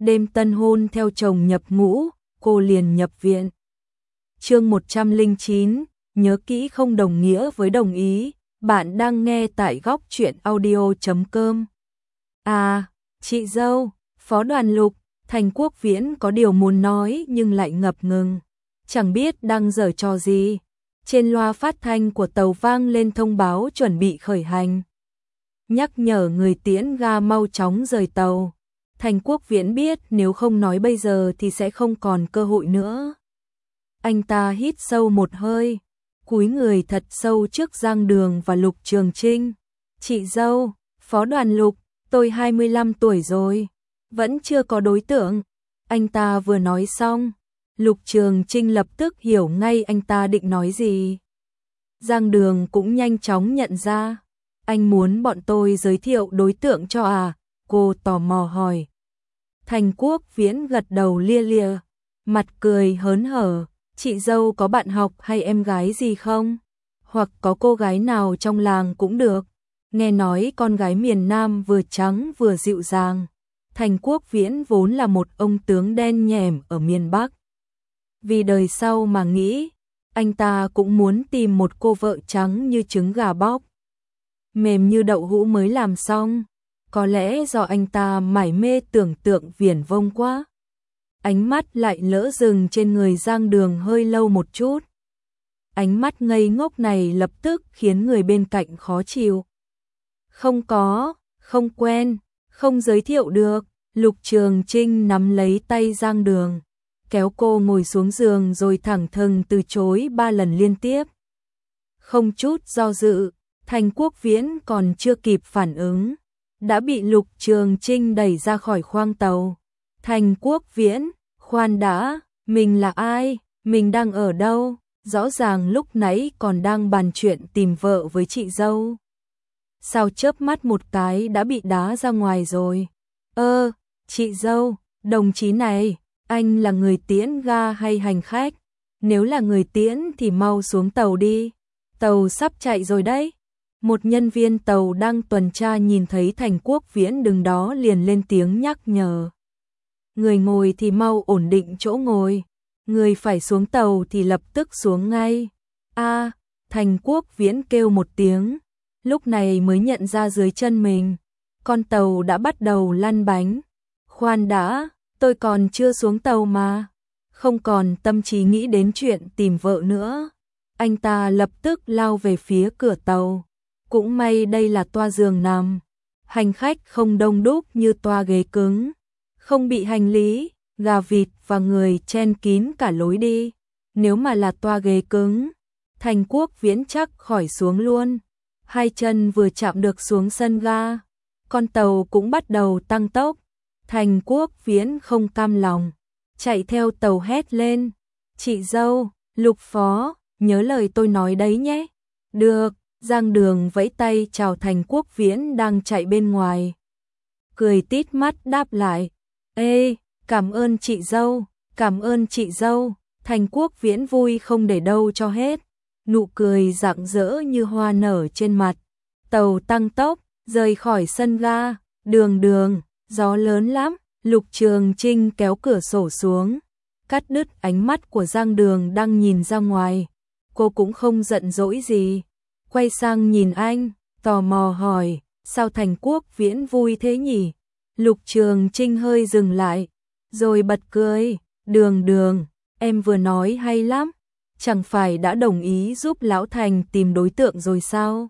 đêm tân hôn theo chồng nhập ngũ, cô liền nhập viện. Chương 109, nhớ kỹ không đồng nghĩa với đồng ý, bạn đang nghe tại góc truyện audio.com. À, chị dâu, Phó Đoàn Lục, Thành Quốc Viễn có điều muốn nói nhưng lại ngập ngừng, chẳng biết đang giở trò gì. Trên loa phát thanh của tàu vang lên thông báo chuẩn bị khởi hành, nhắc nhở người tiễn ga mau chóng rời tàu. Thành Quốc Viễn biết nếu không nói bây giờ thì sẽ không còn cơ hội nữa. Anh ta hít sâu một hơi, cúi người thật sâu trước Giang Đường và Lục Trường Trinh. Chị dâu, Phó Đoàn Lục, tôi 25 tuổi rồi, vẫn chưa có đối tượng. Anh ta vừa nói xong, Lục Trường Trinh lập tức hiểu ngay anh ta định nói gì. Giang Đường cũng nhanh chóng nhận ra. Anh muốn bọn tôi giới thiệu đối tượng cho à? Cô tò mò hỏi. Thành Quốc Viễn gật đầu lia lịa, mặt cười hớn hở. Chị dâu có bạn học hay em gái gì không? Hoặc có cô gái nào trong làng cũng được. Nghe nói con gái miền Nam vừa trắng vừa dịu dàng. Thành Quốc Viễn vốn là một ông tướng đen nhẻm ở miền Bắc. Vì đời sau mà nghĩ, anh ta cũng muốn tìm một cô vợ trắng như trứng gà bóc, mềm như đậu hũ mới làm xong. Có lẽ do anh ta mải mê tưởng tượng viển vông quá. Ánh mắt lại lỡ dừng trên người Giang Đường hơi lâu một chút. Ánh mắt ngây ngốc này lập tức khiến người bên cạnh khó chịu. Không có, không quen, không giới thiệu được. Lục Trường Trinh nắm lấy tay Giang Đường, kéo cô ngồi xuống giường rồi thẳng thừng từ chối 3 lần liên tiếp. Không chút do dự, Thành Quốc Viễn còn chưa kịp phản ứng, đã bị Lục Trường Trinh đẩy ra khỏi khoang tàu. Thành Quốc Viễn, khoan đã, mình là ai, mình đang ở đâu? Rõ ràng lúc nãy còn đang bàn chuyện tìm vợ với chị dâu. Sao chớp mắt một cái đã bị đá ra ngoài rồi? Chị dâu, đồng chí này, anh là người tiễn ga hay hành khách? Nếu là người tiễn thì mau xuống tàu đi, tàu sắp chạy rồi đấy. Một nhân viên tàu đang tuần tra nhìn thấy Thành Quốc Viễn đứng đó liền lên tiếng nhắc nhở. Người ngồi thì mau ổn định chỗ ngồi, người phải xuống tàu thì lập tức xuống ngay. Thành Quốc Viễn kêu một tiếng, lúc này mới nhận ra dưới chân mình, con tàu đã bắt đầu lăn bánh. Khoan đã, tôi còn chưa xuống tàu mà. Không còn tâm trí nghĩ đến chuyện tìm vợ nữa. Anh ta lập tức lao về phía cửa tàu. Cũng may đây là toa giường nằm, hành khách không đông đúc như toa ghế cứng, không bị hành lý, gà vịt và người chen kín cả lối đi. Nếu mà là toa ghế cứng, Thành Quốc Viễn chắc khỏi xuống luôn. Hai chân vừa chạm được xuống sân ga, con tàu cũng bắt đầu tăng tốc. Thành Quốc Viễn không cam lòng, chạy theo tàu hét lên. Chị dâu, Lục Phó, nhớ lời tôi nói đấy nhé. Được. Giang Đường vẫy tay chào Thành Quốc Viễn đang chạy bên ngoài. Cười tít mắt đáp lại. Ê, cảm ơn chị dâu, cảm ơn chị dâu. Thành Quốc Viễn vui không để đâu cho hết. Nụ cười rạng rỡ như hoa nở trên mặt. Tàu tăng tốc, rời khỏi sân ga. Đường, gió lớn lắm. Lục Trường Trinh kéo cửa sổ xuống, cắt đứt ánh mắt của Giang Đường đang nhìn ra ngoài. Cô cũng không giận dỗi gì. Quay sang nhìn anh, tò mò hỏi, sao Thành Quốc Viễn vui thế nhỉ? Lục Trường Trinh hơi dừng lại, rồi bật cười. Đường, em vừa nói hay lắm, chẳng phải đã đồng ý giúp Lão Thành tìm đối tượng rồi sao?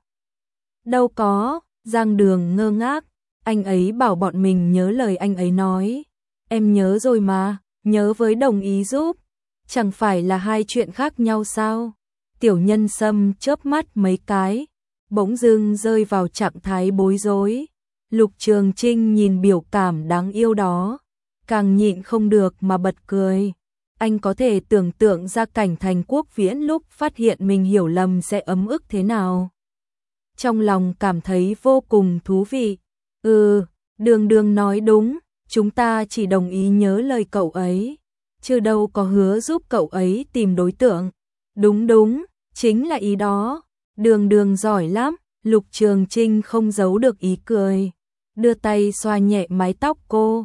Đâu có, Giang Đường ngơ ngác, anh ấy bảo bọn mình nhớ lời anh ấy nói. Em nhớ rồi mà, nhớ với đồng ý giúp, chẳng phải là hai chuyện khác nhau sao? Tiểu Nhân Sâm chớp mắt mấy cái, bỗng dưng rơi vào trạng thái bối rối. Lục Trường Trinh nhìn biểu cảm đáng yêu đó, càng nhịn không được mà bật cười. Anh có thể tưởng tượng ra cảnh Thành Quốc Viễn lúc phát hiện mình hiểu lầm sẽ ấm ức thế nào. Trong lòng cảm thấy vô cùng thú vị. Đường nói đúng, chúng ta chỉ đồng ý nhớ lời cậu ấy, chứ đâu có hứa giúp cậu ấy tìm đối tượng. Đúng, chính là ý đó. Đường giỏi lắm. Lục Trường Trinh không giấu được ý cười, đưa tay xoa nhẹ mái tóc cô.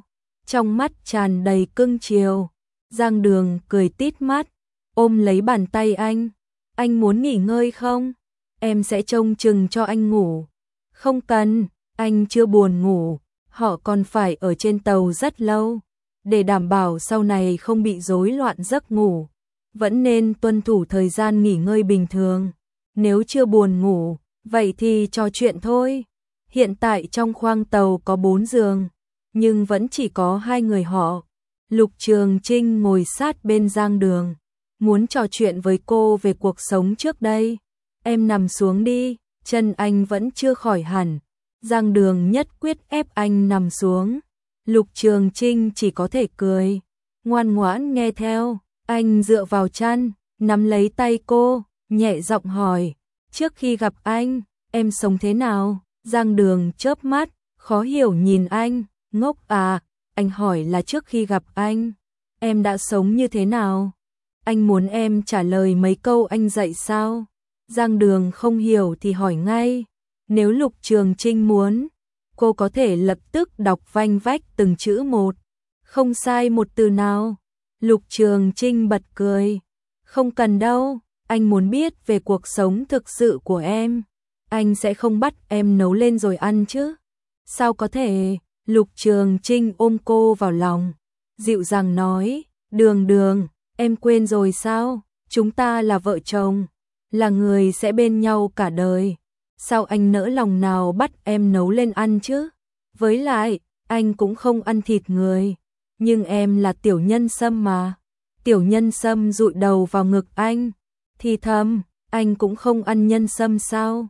trong mắt tràn đầy cưng chiều. Giang Đường cười tít mắt, ôm lấy bàn tay anh muốn nghỉ ngơi không? Em sẽ trông chừng cho anh ngủ. Không cần, anh chưa buồn ngủ, họ còn phải ở trên tàu rất lâu. Để đảm bảo sau này không bị rối loạn giấc ngủ, vẫn nên tuân thủ thời gian nghỉ ngơi bình thường. Nếu chưa buồn ngủ, vậy thì trò chuyện thôi. Hiện tại trong khoang tàu có 4 giường, nhưng vẫn chỉ có 2 người họ. Lục Trường Trinh ngồi sát bên Giang Đường, muốn trò chuyện với cô về cuộc sống trước đây. Em nằm xuống đi, chân anh vẫn chưa khỏi hẳn. Giang Đường nhất quyết ép anh nằm xuống. Lục Trường Trinh chỉ có thể cười, ngoan ngoãn nghe theo. Anh dựa vào chăn, nắm lấy tay cô, nhẹ giọng hỏi, trước khi gặp anh, em sống thế nào? Giang Đường chớp mắt, khó hiểu nhìn anh, ngốc à, anh hỏi là trước khi gặp anh, em đã sống như thế nào? Anh muốn em trả lời mấy câu anh dạy sao? Giang Đường không hiểu thì hỏi ngay, nếu Lục Trường Trinh muốn, cô có thể lập tức đọc vanh vách từng chữ một, không sai một từ nào. Lục Trường Trinh bật cười, không cần đâu, anh muốn biết về cuộc sống thực sự của em, anh sẽ không bắt em nấu lên rồi ăn chứ. Sao có thể? Lục Trường Trinh ôm cô vào lòng, dịu dàng nói, Đường, em quên rồi sao? Chúng ta là vợ chồng, là người sẽ bên nhau cả đời. Sao anh nỡ lòng nào bắt em nấu lên ăn chứ? Với lại, anh cũng không ăn thịt người. Nhưng em là Tiểu Nhân Sâm mà. Tiểu Nhân Sâm dụi đầu vào ngực anh. Thì thầm, anh cũng không ăn nhân sâm sao?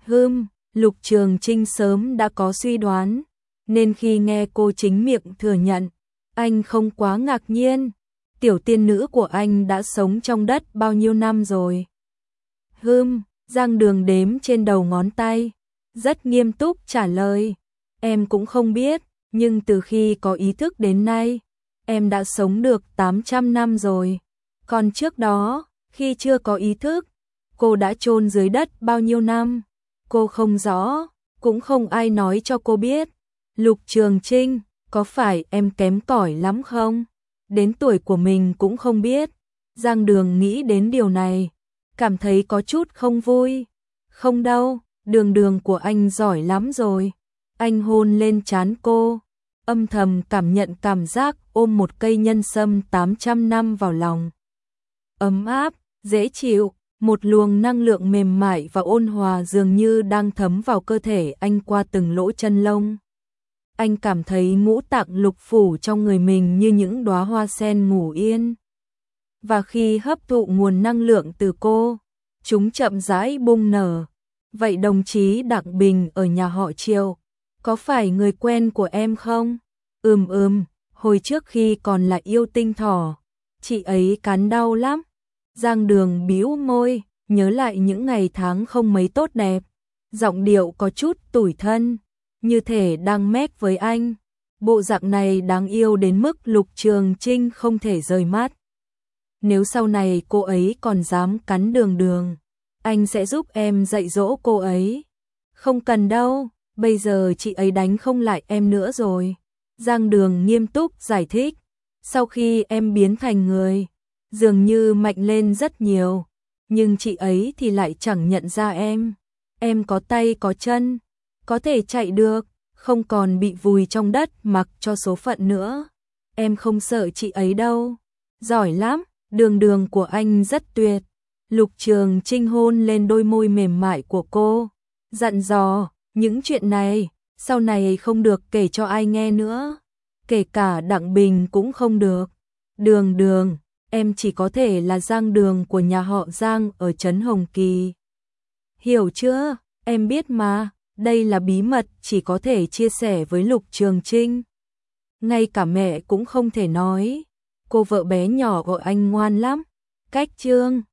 Lục Trường Trinh sớm đã có suy đoán, nên khi nghe cô chính miệng thừa nhận, anh không quá ngạc nhiên. Tiểu tiên nữ của anh đã sống trong đất bao nhiêu năm rồi? Giang Đường đếm trên đầu ngón tay, rất nghiêm túc trả lời, em cũng không biết, nhưng từ khi có ý thức đến nay, em đã sống được 800 năm rồi. Còn trước đó, khi chưa có ý thức, cô đã chôn dưới đất bao nhiêu năm? Cô không rõ, cũng không ai nói cho cô biết. Lục Trường Trinh, có phải em kém cỏi lắm không? Đến tuổi của mình cũng không biết. Giang Đường nghĩ đến điều này, cảm thấy có chút không vui. Không đâu, Đường của anh giỏi lắm rồi. Anh hôn lên trán cô, âm thầm cảm nhận cảm giác ôm một cây nhân sâm 800 năm vào lòng. Ấm áp, dễ chịu, một luồng năng lượng mềm mại và ôn hòa dường như đang thấm vào cơ thể anh qua từng lỗ chân lông. Anh cảm thấy ngũ tạng lục phủ trong người mình như những đóa hoa sen ngủ yên. Và khi hấp thụ nguồn năng lượng từ cô, chúng chậm rãi bung nở. Vậy đồng chí Đặng Bình ở nhà họ Triệu, có phải người quen của em không? Hồi trước khi còn là yêu tinh thỏ, chị ấy cắn đau lắm. Giang Đường bĩu môi, nhớ lại những ngày tháng không mấy tốt đẹp, giọng điệu có chút tủi thân, như thể đang mét với anh. Bộ dạng này đáng yêu đến mức Lục Trường Trinh không thể rời mắt. Nếu sau này cô ấy còn dám cắn Đường, anh sẽ giúp em dạy dỗ cô ấy. Không cần đâu, bây giờ chị ấy đánh không lại em nữa rồi. Giang Đường nghiêm túc giải thích, sau khi em biến thành người, dường như mạnh lên rất nhiều, nhưng chị ấy thì lại chẳng nhận ra em. Em có tay có chân, có thể chạy được, không còn bị vùi trong đất mặc cho số phận nữa. Em không sợ chị ấy đâu. Giỏi lắm, Đường của anh rất tuyệt. Lục Trường Trinh hôn lên đôi môi mềm mại của cô, dặn dò, những chuyện này, sau này không được kể cho ai nghe nữa. Kể cả Đặng Bình cũng không được. Đường, em chỉ có thể là Giang Đường của nhà họ Giang ở trấn Hồng Kỳ. Hiểu chưa? Em biết mà, đây là bí mật chỉ có thể chia sẻ với Lục Trường Trinh. Ngay cả mẹ cũng không thể nói. Cô vợ bé nhỏ gọi anh ngoan lắm. Cách chương